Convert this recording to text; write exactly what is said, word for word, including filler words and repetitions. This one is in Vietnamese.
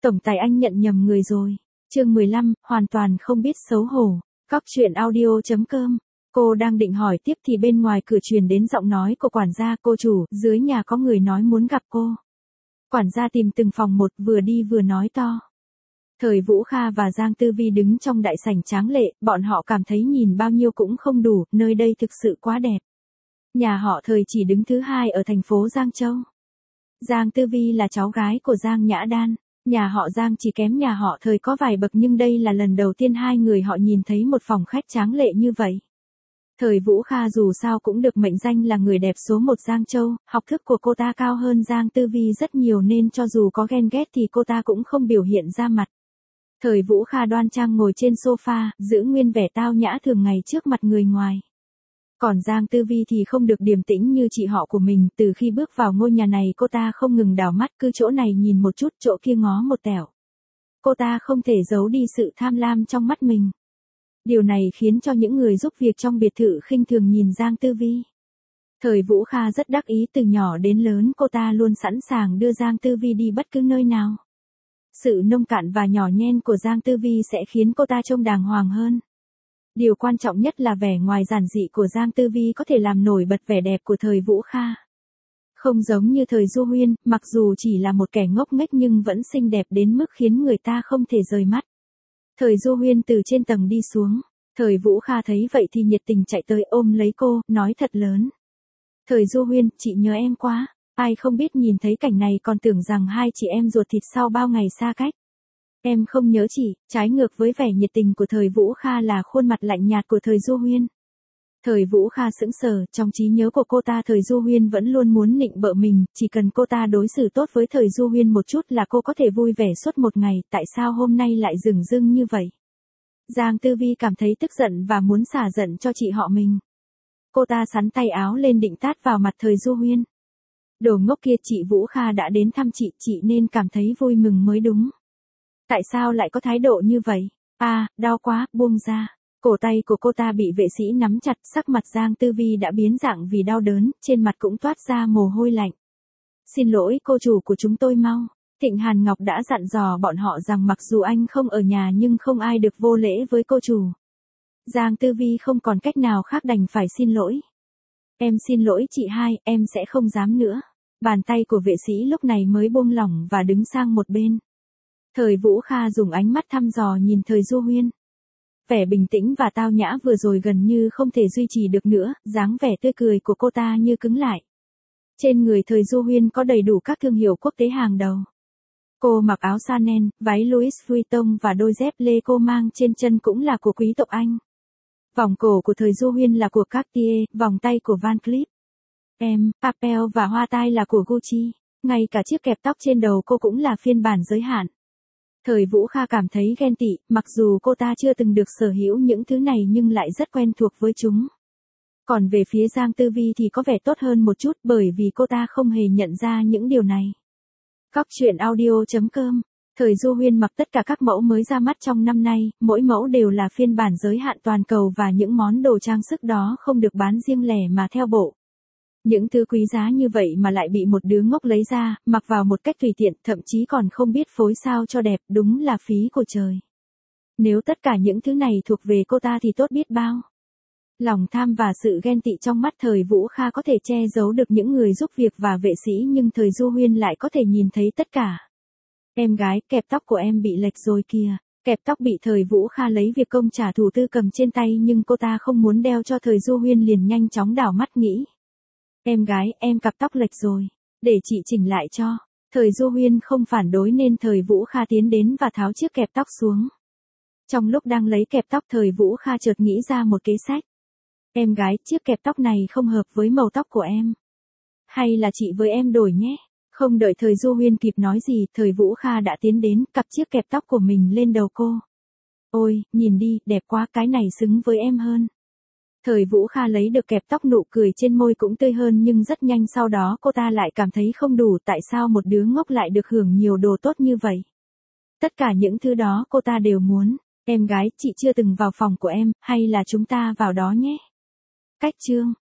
Tổng tài anh nhận nhầm người rồi. Chương mười lăm, hoàn toàn không biết xấu hổ. Cóc truyện audio chấm com. Cô đang định hỏi tiếp thì bên ngoài cửa truyền đến giọng nói của quản gia. Cô chủ, dưới nhà có người nói muốn gặp cô. Quản gia tìm từng phòng một, vừa đi vừa nói to. Thời Vũ Kha và Giang Tư Vi đứng trong đại sảnh tráng lệ, bọn họ cảm thấy nhìn bao nhiêu cũng không đủ, nơi đây thực sự quá đẹp. Nhà họ Thời chỉ đứng thứ hai ở thành phố Giang Châu. Giang Tư Vi là cháu gái của Giang Nhã Đan. Nhà họ Giang chỉ kém nhà họ Thời có vài bậc, nhưng đây là lần đầu tiên hai người họ nhìn thấy một phòng khách tráng lệ như vậy. Thời Vũ Kha dù sao cũng được mệnh danh là người đẹp số một Giang Châu, học thức của cô ta cao hơn Giang Tư Vi rất nhiều nên cho dù có ghen ghét thì cô ta cũng không biểu hiện ra mặt. Thời Vũ Kha đoan trang ngồi trên sofa, giữ nguyên vẻ tao nhã thường ngày trước mặt người ngoài. Còn Giang Tư Vi thì không được điềm tĩnh như chị họ của mình, từ khi bước vào ngôi nhà này cô ta không ngừng đảo mắt, cứ chỗ này nhìn một chút, chỗ kia ngó một tẻo. Cô ta không thể giấu đi sự tham lam trong mắt mình. Điều này khiến cho những người giúp việc trong biệt thự khinh thường nhìn Giang Tư Vi. Thời Vũ Kha rất đắc ý, từ nhỏ đến lớn cô ta luôn sẵn sàng đưa Giang Tư Vi đi bất cứ nơi nào. Sự nông cạn và nhỏ nhen của Giang Tư Vi sẽ khiến cô ta trông đàng hoàng hơn. Điều quan trọng nhất là vẻ ngoài giản dị của Giang Tư Vi có thể làm nổi bật vẻ đẹp của Thời Vũ Kha. Không giống như Thời Du Huyên, mặc dù chỉ là một kẻ ngốc nghếch nhưng vẫn xinh đẹp đến mức khiến người ta không thể rời mắt. Thời Du Huyên từ trên tầng đi xuống. Thời Vũ Kha thấy vậy thì nhiệt tình chạy tới ôm lấy cô, nói thật lớn. Thời Du Huyên, chị nhớ em quá. Ai không biết nhìn thấy cảnh này còn tưởng rằng hai chị em ruột thịt sau bao ngày xa cách. Em không nhớ chị. Trái ngược với vẻ nhiệt tình của Thời Vũ Kha là khuôn mặt lạnh nhạt của Thời Du Huyên. Thời Vũ Kha sững sờ, trong trí nhớ của cô ta Thời Du Huyên vẫn luôn muốn nịnh bợ mình, chỉ cần cô ta đối xử tốt với Thời Du Huyên một chút là cô có thể vui vẻ suốt một ngày, tại sao hôm nay lại dửng dưng như vậy? Giang Tư Vi cảm thấy tức giận và muốn xả giận cho chị họ mình. Cô ta xắn tay áo lên định tát vào mặt Thời Du Huyên. Đồ ngốc kia, chị Vũ Kha đã đến thăm chị, chị nên cảm thấy vui mừng mới đúng. Tại sao lại có thái độ như vậy? À, đau quá, buông ra. Cổ tay của cô ta bị vệ sĩ nắm chặt, sắc mặt Giang Tư Vi đã biến dạng vì đau đớn, trên mặt cũng toát ra mồ hôi lạnh. Xin lỗi cô chủ của chúng tôi mau. Thịnh Hàn Ngọc đã dặn dò bọn họ rằng mặc dù anh không ở nhà nhưng không ai được vô lễ với cô chủ. Giang Tư Vi không còn cách nào khác đành phải xin lỗi. Em xin lỗi chị hai, em sẽ không dám nữa. Bàn tay của vệ sĩ lúc này mới buông lỏng và đứng sang một bên. Thời Vũ Kha dùng ánh mắt thăm dò nhìn Thời Du Huyên. Vẻ bình tĩnh và tao nhã vừa rồi gần như không thể duy trì được nữa, dáng vẻ tươi cười của cô ta như cứng lại. Trên người Thời Du Huyên có đầy đủ các thương hiệu quốc tế hàng đầu. Cô mặc áo Chanel, váy Louis Vuitton và đôi dép lê cô mang trên chân cũng là của quý tộc Anh. Vòng cổ của Thời Du Huyên là của Cartier, vòng tay của Van Cleef. Em, Papel và hoa tai là của Gucci. Ngay cả chiếc kẹp tóc trên đầu cô cũng là phiên bản giới hạn. Thời Vũ Kha cảm thấy ghen tị, mặc dù cô ta chưa từng được sở hữu những thứ này nhưng lại rất quen thuộc với chúng. Còn về phía Giang Tư Vi thì có vẻ tốt hơn một chút bởi vì cô ta không hề nhận ra những điều này. Cóc truyện audio chấm com. Thời Du Huyên mặc tất cả các mẫu mới ra mắt trong năm nay, mỗi mẫu đều là phiên bản giới hạn toàn cầu và những món đồ trang sức đó không được bán riêng lẻ mà theo bộ. Những thứ quý giá như vậy mà lại bị một đứa ngốc lấy ra, mặc vào một cách tùy tiện, thậm chí còn không biết phối sao cho đẹp, đúng là phí của trời. Nếu tất cả những thứ này thuộc về cô ta thì tốt biết bao. Lòng tham và sự ghen tị trong mắt Thời Vũ Kha có thể che giấu được những người giúp việc và vệ sĩ nhưng Thời Du Huyên lại có thể nhìn thấy tất cả. Em gái, kẹp tóc của em bị lệch rồi kìa. Kẹp tóc bị Thời Vũ Kha lấy việc công trả thù tư cầm trên tay nhưng cô ta không muốn đeo cho Thời Du Huyên liền nhanh chóng đảo mắt nghĩ. Em gái, em cặp tóc lệch rồi. Để chị chỉnh lại cho. Thời Du Huyên không phản đối nên Thời Vũ Kha tiến đến và tháo chiếc kẹp tóc xuống. Trong lúc đang lấy kẹp tóc Thời Vũ Kha chợt nghĩ ra một kế sách. Em gái, chiếc kẹp tóc này không hợp với màu tóc của em. Hay là chị với em đổi nhé. Không đợi Thời Du Huyên kịp nói gì, Thời Vũ Kha đã tiến đến, cặp chiếc kẹp tóc của mình lên đầu cô. Ôi, nhìn đi, đẹp quá, cái này xứng với em hơn. Thời Vũ Kha lấy được kẹp tóc, nụ cười trên môi cũng tươi hơn nhưng rất nhanh sau đó cô ta lại cảm thấy không đủ, tại sao một đứa ngốc lại được hưởng nhiều đồ tốt như vậy. Tất cả những thứ đó cô ta đều muốn. Em gái, chị chưa từng vào phòng của em, hay là chúng ta vào đó nhé. Cách chương